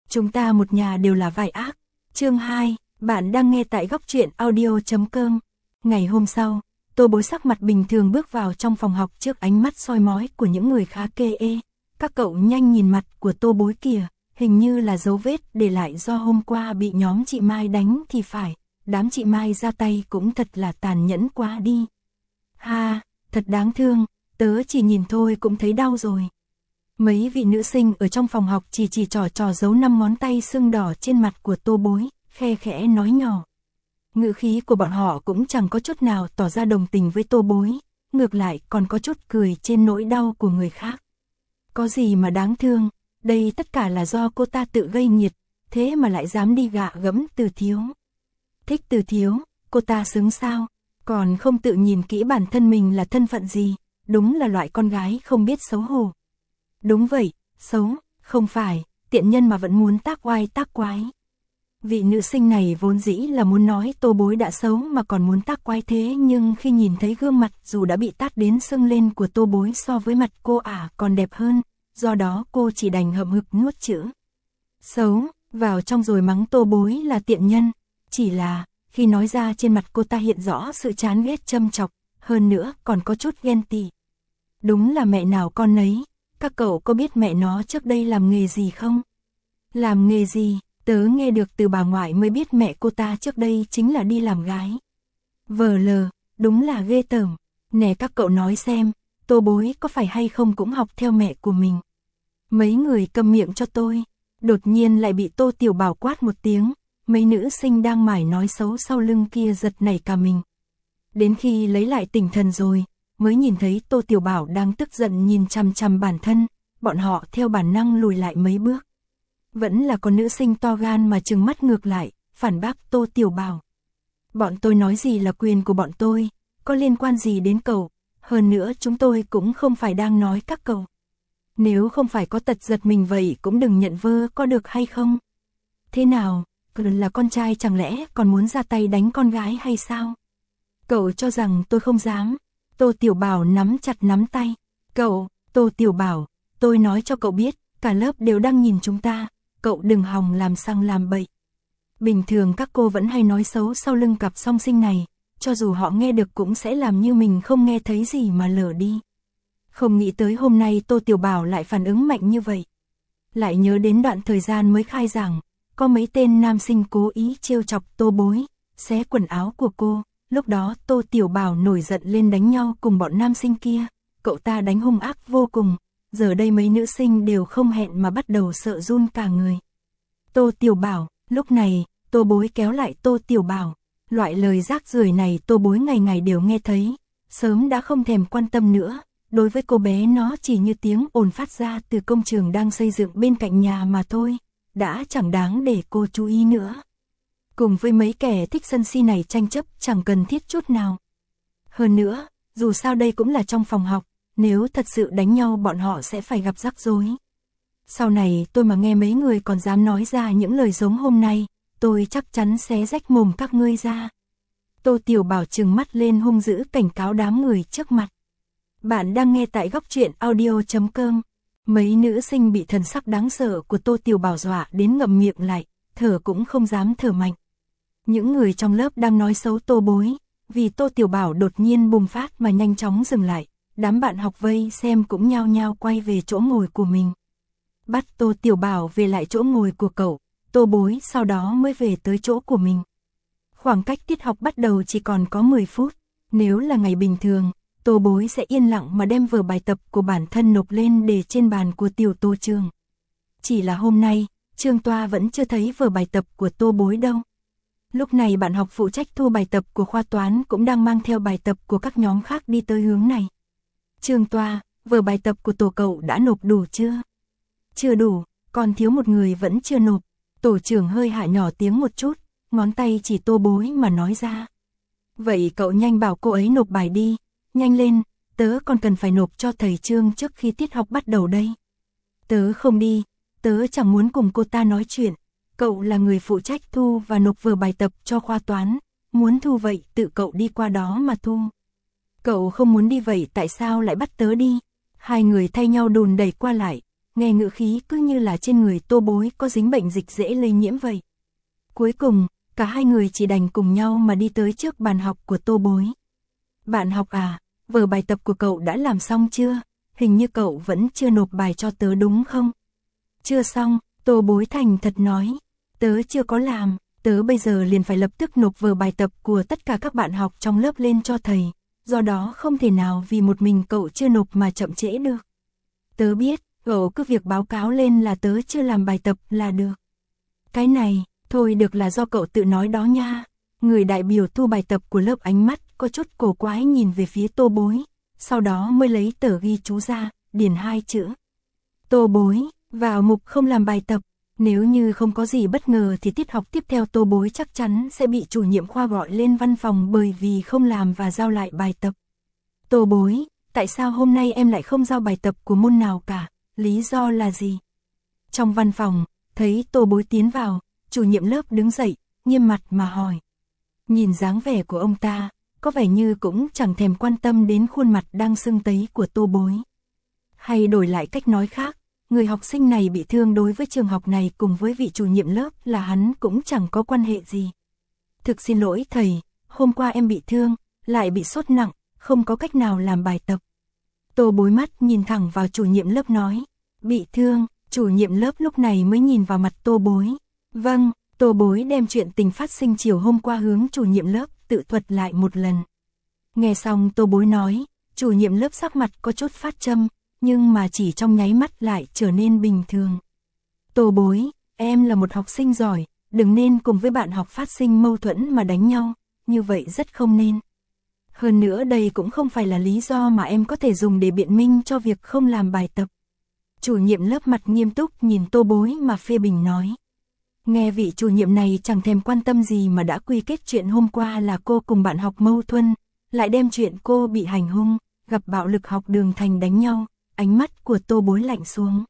Chúng ta một nhà đều là vai ác. Chương 2, bạn đang nghe tại góc truyện audio.com. Ngày hôm sau, Tô Bối sắc mặt bình thường bước vào trong phòng học trước ánh mắt soi mói của những người khá kê ê. Các cậu nhanh nhìn mặt của Tô Bối kìa, hình như là dấu vết để lại do hôm qua bị nhóm chị Mai đánh thì phải. Đám chị Mai ra tay cũng thật là tàn nhẫn quá đi. Ha, thật đáng thương, tớ chỉ nhìn thôi cũng thấy đau rồi. Mấy vị nữ sinh ở trong phòng học chỉ trò giấu 5 ngón tay sưng đỏ trên mặt của Tô Bối, khe khẽ nói nhỏ. Ngữ khí của bọn họ cũng chẳng có chút nào tỏ ra đồng tình với Tô Bối, ngược lại còn có chút cười trên nỗi đau của người khác. Có gì mà đáng thương, đây tất cả là do cô ta tự gây nghiệt, thế mà lại dám đi gạ gẫm Từ Thiếu. Thích Từ Thiếu, cô ta xứng sao, còn không tự nhìn kỹ bản thân mình là thân phận gì, đúng là loại con gái không biết xấu hổ. Đúng vậy, xấu, không phải, tiện nhân mà vẫn muốn tác oai tác quái. Vị nữ sinh này vốn dĩ là muốn nói Tô Bối đã xấu mà còn muốn tác quái thế, nhưng khi nhìn thấy gương mặt dù đã bị tát đến sưng lên của Tô Bối so với mặt cô còn đẹp hơn, do đó cô chỉ đành hậm hực nuốt chữ xấu vào trong rồi mắng Tô Bối là tiện nhân. Chỉ là, khi nói ra trên mặt cô ta hiện rõ sự chán ghét châm chọc, hơn nữa còn có chút ghen tị. Đúng là mẹ nào con nấy, các cậu có biết mẹ nó trước đây làm nghề gì không? Làm nghề gì? Tớ nghe được từ bà ngoại mới biết mẹ cô ta trước đây chính là đi làm gái. Vờ lờ, đúng là ghê tởm. Nè các cậu nói xem, Tô Bối có phải hay không cũng học theo mẹ của mình. Mấy người câm miệng cho tôi. Đột nhiên lại bị Tô Tiểu Bảo quát một tiếng. Mấy nữ sinh đang mải nói xấu sau lưng kia giật nảy cả mình. Đến khi lấy lại tinh thần rồi, mới nhìn thấy Tô Tiểu Bảo đang tức giận nhìn chằm chằm bản thân, bọn họ theo bản năng lùi lại mấy bước. Vẫn là con nữ sinh to gan mà trừng mắt ngược lại, phản bác Tô Tiểu Bảo. Bọn tôi nói gì là quyền của bọn tôi, có liên quan gì đến cậu, hơn nữa chúng tôi cũng không phải đang nói các cậu. Nếu không phải có tật giật mình vậy cũng đừng nhận vơ có được hay không? Thế nào, là con trai chẳng lẽ còn muốn ra tay đánh con gái hay sao? Cậu cho rằng tôi không dám. Tô Tiểu Bảo nắm chặt nắm tay. Cậu, Tô Tiểu Bảo, tôi nói cho cậu biết, cả lớp đều đang nhìn chúng ta, cậu đừng hòng làm xăng làm bậy. Bình thường các cô vẫn hay nói xấu sau lưng cặp song sinh này, cho dù họ nghe được cũng sẽ làm như mình không nghe thấy gì mà lờ đi. Không nghĩ tới hôm nay Tô Tiểu Bảo lại phản ứng mạnh như vậy. Lại nhớ đến đoạn thời gian mới khai giảng, có mấy tên nam sinh cố ý trêu chọc Tô Bối, xé quần áo của cô. Lúc đó Tô Tiểu Bảo nổi giận lên đánh nhau cùng bọn nam sinh kia, cậu ta đánh hung ác vô cùng, giờ đây mấy nữ sinh đều không hẹn mà bắt đầu sợ run cả người. Tô Tiểu Bảo, lúc này, Tô Bối kéo lại Tô Tiểu Bảo, loại lời rác rưởi này Tô Bối ngày ngày đều nghe thấy, sớm đã không thèm quan tâm nữa, đối với cô bé nó chỉ như tiếng ồn phát ra từ công trường đang xây dựng bên cạnh nhà mà thôi, đã chẳng đáng để cô chú ý nữa. Cùng với mấy kẻ thích sân si này tranh chấp chẳng cần thiết chút nào. Hơn nữa, dù sao đây cũng là trong phòng học, nếu thật sự đánh nhau bọn họ sẽ phải gặp rắc rối. Sau này tôi mà nghe mấy người còn dám nói ra những lời giống hôm nay, tôi chắc chắn xé rách mồm các ngươi ra. Tô Tiểu Bảo trừng mắt lên hung dữ cảnh cáo đám người trước mặt. Bạn đang nghe tại góc truyện audio.com. Mấy nữ sinh bị thần sắc đáng sợ của Tô Tiểu Bảo dọa đến ngậm miệng lại, thở cũng không dám thở mạnh. Những người trong lớp đang nói xấu Tô Bối, vì Tô Tiểu Bảo đột nhiên bùng phát mà nhanh chóng dừng lại, đám bạn học vây xem cũng nhao nhao quay về chỗ ngồi của mình. Bắt Tô Tiểu Bảo về lại chỗ ngồi của cậu, Tô Bối sau đó mới về tới chỗ của mình. Khoảng cách tiết học bắt đầu chỉ còn có 10 phút, nếu là ngày bình thường, Tô Bối sẽ yên lặng mà đem vở bài tập của bản thân nộp lên để trên bàn của tiểu Tô Trường. Chỉ là hôm nay, Trương Toa vẫn chưa thấy vở bài tập của Tô Bối đâu. Lúc này bạn học phụ trách thu bài tập của khoa toán cũng đang mang theo bài tập của các nhóm khác đi tới hướng này. Trương Toa, vở bài tập của tổ cậu đã nộp đủ chưa? Chưa đủ, còn thiếu một người vẫn chưa nộp. Tổ trưởng hơi hạ nhỏ tiếng một chút, ngón tay chỉ Tô Bối mà nói ra. Vậy cậu nhanh bảo cô ấy nộp bài đi, nhanh lên, tớ còn cần phải nộp cho thầy Trương trước khi tiết học bắt đầu đây. Tớ không đi, tớ chẳng muốn cùng cô ta nói chuyện. Cậu là người phụ trách thu và nộp vở bài tập cho khoa toán, muốn thu vậy tự cậu đi qua đó mà thu. Cậu không muốn đi vậy tại sao lại bắt tớ đi? Hai người thay nhau đùn đẩy qua lại, nghe ngữ khí cứ như là trên người Tô Bối có dính bệnh dịch dễ lây nhiễm vậy. Cuối cùng, cả hai người chỉ đành cùng nhau mà đi tới trước bàn học của Tô Bối. Bạn học à, vở bài tập của cậu đã làm xong chưa? Hình như cậu vẫn chưa nộp bài cho tớ đúng không? Chưa xong, Tô Bối thành thật nói. Tớ chưa có làm, tớ bây giờ liền phải lập tức nộp vở bài tập của tất cả các bạn học trong lớp lên cho thầy. Do đó không thể nào vì một mình cậu chưa nộp mà chậm trễ được. Tớ biết, cậu cứ việc báo cáo lên là tớ chưa làm bài tập là được. Cái này, thôi được là do cậu tự nói đó nha. Người đại biểu thu bài tập của lớp ánh mắt có chút cổ quái nhìn về phía Tô Bối, sau đó mới lấy tờ ghi chú ra, điền 2 chữ. Tô Bối, vào mục không làm bài tập. Nếu như không có gì bất ngờ thì tiết học tiếp theo Tô Bối chắc chắn sẽ bị chủ nhiệm khoa gọi lên văn phòng bởi vì không làm và giao lại bài tập. Tô Bối, tại sao hôm nay em lại không giao bài tập của môn nào cả, lý do là gì? Trong văn phòng, thấy Tô Bối tiến vào, chủ nhiệm lớp đứng dậy, nghiêm mặt mà hỏi. Nhìn dáng vẻ của ông ta, có vẻ như cũng chẳng thèm quan tâm đến khuôn mặt đang sưng tấy của Tô Bối. Hay đổi lại cách nói khác, người học sinh này bị thương đối với trường học này cùng với vị chủ nhiệm lớp là hắn cũng chẳng có quan hệ gì. Thực xin lỗi thầy, hôm qua em bị thương, lại bị sốt nặng, không có cách nào làm bài tập. Tô Bối mắt nhìn thẳng vào chủ nhiệm lớp nói. Bị thương, chủ nhiệm lớp lúc này mới nhìn vào mặt Tô Bối. Vâng, Tô Bối đem chuyện tình phát sinh chiều hôm qua hướng chủ nhiệm lớp tự thuật lại một lần. Nghe xong Tô Bối nói, chủ nhiệm lớp sắc mặt có chút phát châm, nhưng mà chỉ trong nháy mắt lại trở nên bình thường. Tô Bối, em là một học sinh giỏi, đừng nên cùng với bạn học phát sinh mâu thuẫn mà đánh nhau, như vậy rất không nên. Hơn nữa đây cũng không phải là lý do mà em có thể dùng để biện minh cho việc không làm bài tập. Chủ nhiệm lớp mặt nghiêm túc nhìn Tô Bối mà phê bình nói. Nghe vị chủ nhiệm này chẳng thèm quan tâm gì mà đã quy kết chuyện hôm qua là cô cùng bạn học mâu thuẫn, lại đem chuyện cô bị hành hung, gặp bạo lực học đường thành đánh nhau, ánh mắt của Tô Bối lạnh xuống.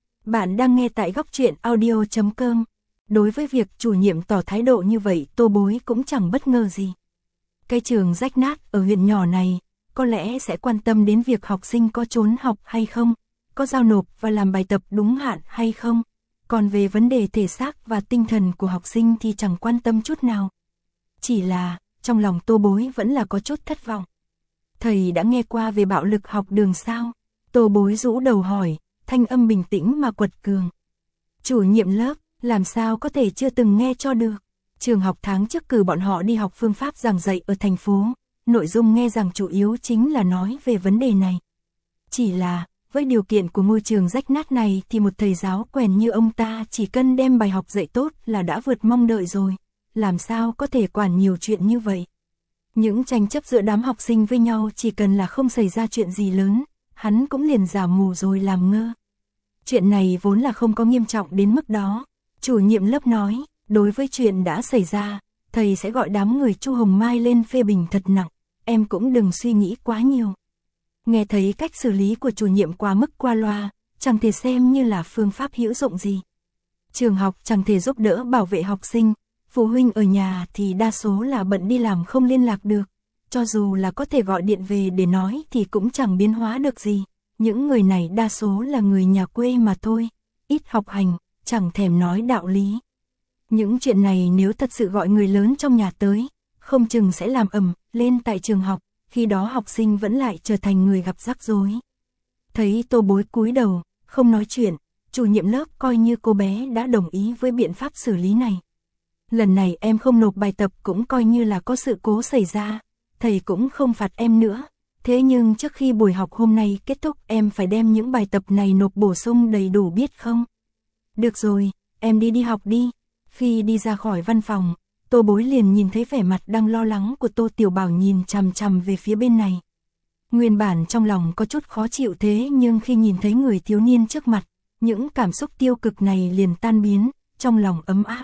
Bạn đang nghe tại Góc Truyện Audio.com. Đối với việc chủ nhiệm tỏ thái độ như vậy Tô Bối cũng chẳng bất ngờ gì. Cái trường rách nát ở huyện nhỏ này, có lẽ sẽ quan tâm đến việc học sinh có trốn học hay không, có giao nộp và làm bài tập đúng hạn hay không. Còn về vấn đề thể xác và tinh thần của học sinh thì chẳng quan tâm chút nào. Chỉ là, trong lòng Tô Bối vẫn là có chút thất vọng. Thầy đã nghe qua về bạo lực học đường sao? Tô Bối rũ đầu hỏi, thanh âm bình tĩnh mà quật cường. Chủ nhiệm lớp, làm sao có thể chưa từng nghe cho được? Trường học tháng trước cử bọn họ đi học phương pháp giảng dạy ở thành phố, nội dung nghe rằng chủ yếu chính là nói về vấn đề này. Chỉ là, với điều kiện của ngôi trường rách nát này thì một thầy giáo quèn như ông ta chỉ cần đem bài học dạy tốt là đã vượt mong đợi rồi, làm sao có thể quản nhiều chuyện như vậy. Những tranh chấp giữa đám học sinh với nhau chỉ cần là không xảy ra chuyện gì lớn, hắn cũng liền giả mù rồi làm ngơ. Chuyện này vốn là không có nghiêm trọng đến mức đó, chủ nhiệm lớp nói, đối với chuyện đã xảy ra, thầy sẽ gọi đám người Chu Hồng Mai lên phê bình thật nặng, em cũng đừng suy nghĩ quá nhiều. Nghe thấy cách xử lý của chủ nhiệm quá mức qua loa, chẳng thể xem như là phương pháp hữu dụng gì. Trường học chẳng thể giúp đỡ bảo vệ học sinh, phụ huynh ở nhà thì đa số là bận đi làm không liên lạc được. Cho dù là có thể gọi điện về để nói thì cũng chẳng biến hóa được gì. Những người này đa số là người nhà quê mà thôi, ít học hành, chẳng thèm nói đạo lý. Những chuyện này nếu thật sự gọi người lớn trong nhà tới, không chừng sẽ làm ầm lên tại trường học, khi đó học sinh vẫn lại trở thành người gặp rắc rối. Thấy Tô Bối cúi đầu, không nói chuyện, chủ nhiệm lớp coi như cô bé đã đồng ý với biện pháp xử lý này. Lần này em không nộp bài tập cũng coi như là có sự cố xảy ra, thầy cũng không phạt em nữa. Thế nhưng trước khi buổi học hôm nay kết thúc em phải đem những bài tập này nộp bổ sung đầy đủ biết không? Được rồi, em đi học đi. Khi đi ra khỏi văn phòng, Tô Bối liền nhìn thấy vẻ mặt đang lo lắng của Tô Tiểu Bảo nhìn chằm chằm về phía bên này. Nguyên bản trong lòng có chút khó chịu thế nhưng khi nhìn thấy người thiếu niên trước mặt, những cảm xúc tiêu cực này liền tan biến, trong lòng ấm áp.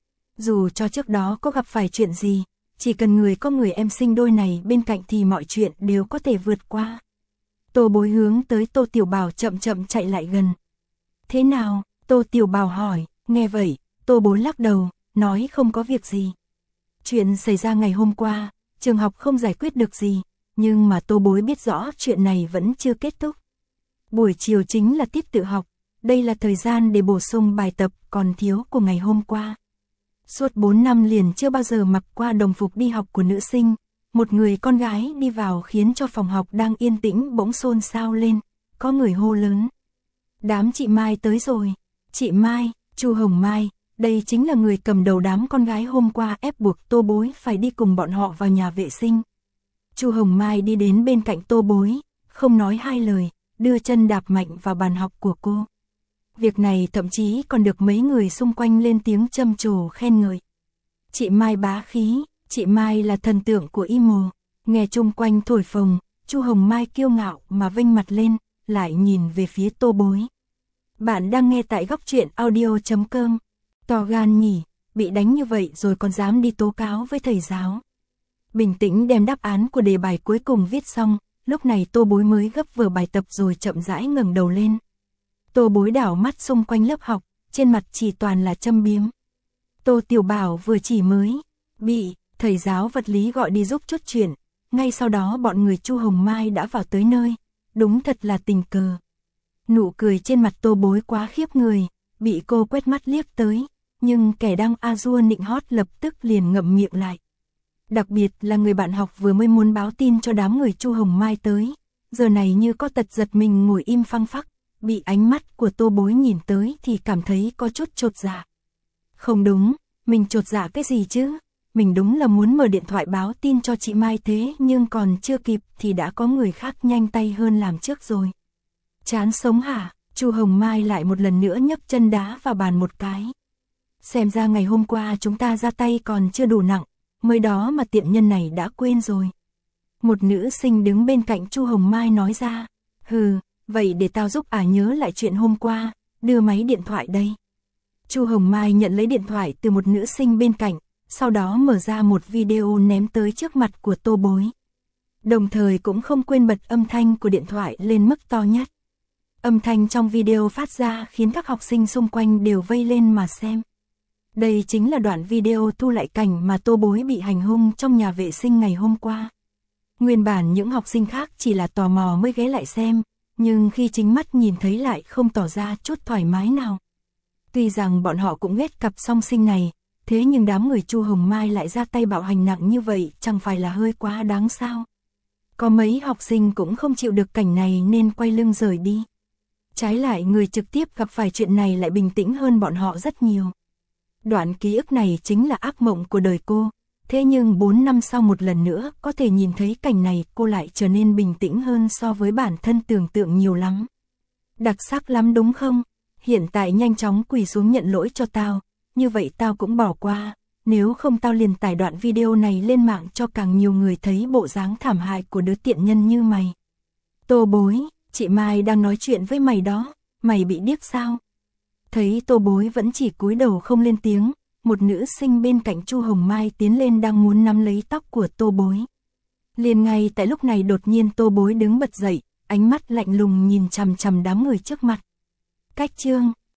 Dù cho trước đó có gặp phải chuyện gì, chỉ cần có người em sinh đôi này bên cạnh thì mọi chuyện đều có thể vượt qua. Tô Bối hướng tới Tô Tiểu Bảo chậm chậm chạy lại gần. Thế nào? Tô Tiểu Bảo hỏi, nghe vậy, Tô Bối lắc đầu, nói không có việc gì. Chuyện xảy ra ngày hôm qua, trường học không giải quyết được gì, nhưng mà Tô Bối biết rõ chuyện này vẫn chưa kết thúc. Buổi chiều chính là tiết tự học, đây là thời gian để bổ sung bài tập còn thiếu của ngày hôm qua. Suốt 4 năm liền chưa bao giờ mặc qua đồng phục đi học của nữ sinh, một người con gái đi vào khiến cho phòng học đang yên tĩnh bỗng xôn xao lên, có người hô lớn. Đám chị Mai tới rồi, chị Mai, Chu Hồng Mai, đây chính là người cầm đầu đám con gái hôm qua ép buộc Tô Bối phải đi cùng bọn họ vào nhà vệ sinh. Chu Hồng Mai đi đến bên cạnh Tô Bối, không nói hai lời, đưa chân đạp mạnh vào bàn học của cô. Việc này thậm chí còn được mấy người xung quanh lên tiếng trầm trồ khen ngợi. Chị Mai bá khí, chị Mai là thần tượng của emo. Nghe chung quanh thổi phồng, Chu Hồng Mai kiêu ngạo mà vênh mặt lên, lại nhìn về phía Tô Bối. Bạn đang nghe tại góc truyện audio.com. To gan nhỉ, bị đánh như vậy rồi còn dám đi tố cáo với thầy giáo. Bình tĩnh đem đáp án của đề bài cuối cùng viết xong, lúc này Tô Bối mới gấp vở bài tập rồi chậm rãi ngẩng đầu lên. Tô Bối đảo mắt xung quanh lớp học, trên mặt chỉ toàn là châm biếm. Tô Tiểu Bảo vừa chỉ mới bị thầy giáo vật lý gọi đi giúp chút chuyện, ngay sau đó bọn người Chu Hồng Mai đã vào tới nơi, đúng thật là tình cờ. Nụ cười trên mặt Tô Bối quá khiếp người, bị cô quét mắt liếc tới, nhưng kẻ đang a dua nịnh hót lập tức liền ngậm miệng lại. Đặc biệt là người bạn học vừa mới muốn báo tin cho đám người Chu Hồng Mai tới, giờ này như có tật giật mình ngồi im phăng phắc, bị ánh mắt của Tô Bối nhìn tới thì cảm thấy có chút chột dạ. Không đúng, mình chột dạ cái gì chứ? Mình đúng là muốn mở điện thoại báo tin cho chị Mai thế nhưng còn chưa kịp thì đã có người khác nhanh tay hơn làm trước rồi. Chán sống hả? Chu Hồng Mai lại một lần nữa nhấc chân đá vào bàn một cái. Xem ra ngày hôm qua chúng ta ra tay còn chưa đủ nặng, mới đó mà tiện nhân này đã quên rồi. Một nữ sinh đứng bên cạnh Chu Hồng Mai nói ra. Hừ, vậy để tao giúp nhớ lại chuyện hôm qua, đưa máy điện thoại đây. Chu Hồng Mai nhận lấy điện thoại từ một nữ sinh bên cạnh, sau đó mở ra một video ném tới trước mặt của Tô Bối. Đồng thời cũng không quên bật âm thanh của điện thoại lên mức to nhất. Âm thanh trong video phát ra khiến các học sinh xung quanh đều vây lên mà xem. Đây chính là đoạn video thu lại cảnh mà Tô Bối bị hành hung trong nhà vệ sinh ngày hôm qua. Nguyên bản những học sinh khác chỉ là tò mò mới ghé lại xem, nhưng khi chính mắt nhìn thấy lại không tỏ ra chút thoải mái nào. Tuy rằng bọn họ cũng ghét cặp song sinh này, thế nhưng đám người Chu Hồng Mai lại ra tay bạo hành nặng như vậy chẳng phải là hơi quá đáng sao? Có mấy học sinh cũng không chịu được cảnh này nên quay lưng rời đi. Trái lại người trực tiếp gặp phải chuyện này lại bình tĩnh hơn bọn họ rất nhiều. Đoạn ký ức này chính là ác mộng của đời cô, thế nhưng 4 năm sau một lần nữa có thể nhìn thấy cảnh này cô lại trở nên bình tĩnh hơn so với bản thân tưởng tượng nhiều lắm. Đặc sắc lắm đúng không? Hiện tại nhanh chóng quỳ xuống nhận lỗi cho tao, như vậy tao cũng bỏ qua, nếu không tao liền tải đoạn video này lên mạng cho càng nhiều người thấy bộ dáng thảm hại của đứa tiện nhân như mày. Tô Bối, chị Mai đang nói chuyện với mày đó, mày bị điếc sao? Thấy Tô Bối vẫn chỉ cúi đầu không lên tiếng, một nữ sinh bên cạnh Chu Hồng Mai tiến lên đang muốn nắm lấy tóc của Tô Bối. Liền ngay tại lúc này đột nhiên Tô Bối đứng bật dậy, ánh mắt lạnh lùng nhìn chằm chằm đám người trước mặt. Cách chương